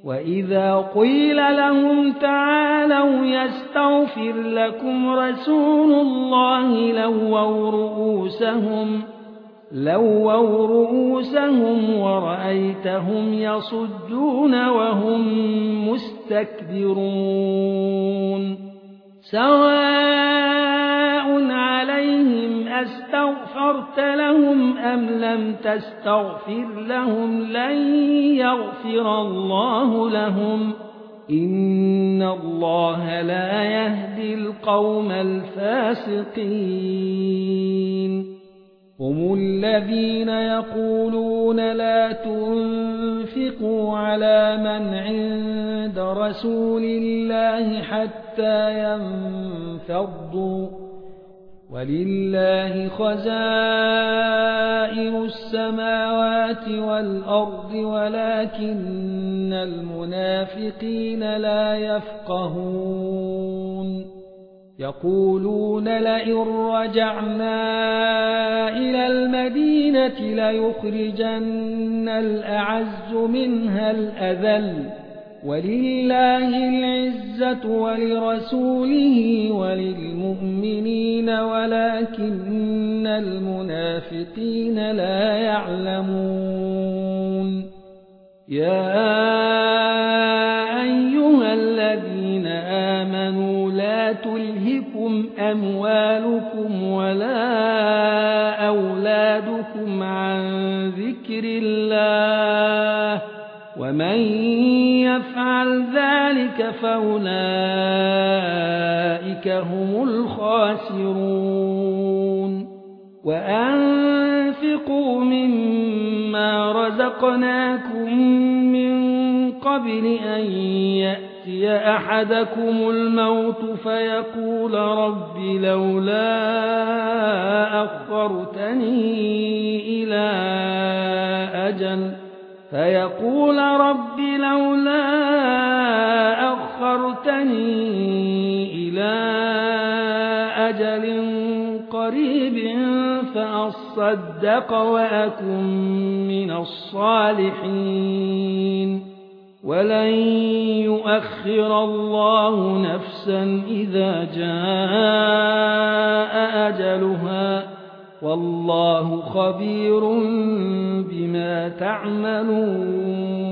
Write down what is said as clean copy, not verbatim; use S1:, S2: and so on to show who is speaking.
S1: وإذا قيل لهم تعالوا يستغفر لكم رسول الله لووا رؤوسهم ورأيتهم يصدون وهم مستكبرون سواء عليهم أستغفرت لهم أم لم تستغفر لهم لن يغفر الله لهم إن الله لا يهدي القوم الفاسقين هم الذين يقولون لا تنفقوا على من عند رسول الله حتى ينفضوا ولله خزائن السماوات والأرض ولكن المنافقين لا يفقهون يقولون لئن رجعنا إلى المدينة ليخرجن الأعز منها الأذل ولله العزة ولرسوله وللمؤمنين ولكن المنافقين لا يعلمون يا أيها الذين آمنوا لا تلهكم أموالكم ولا أولادكم عن ذكر الله ومن يفعل ذلك فأولئك هم الخاسرون وأنفقوا مما رزقناكم من قبل أن يأتي أحدكم الموت فيقول رب لولا أخرتني إلى أجل قريب فأصدق وأكن من الصالحين ولن يؤخر الله نفسا إذا جاء أجلها والله خبير بما تعملون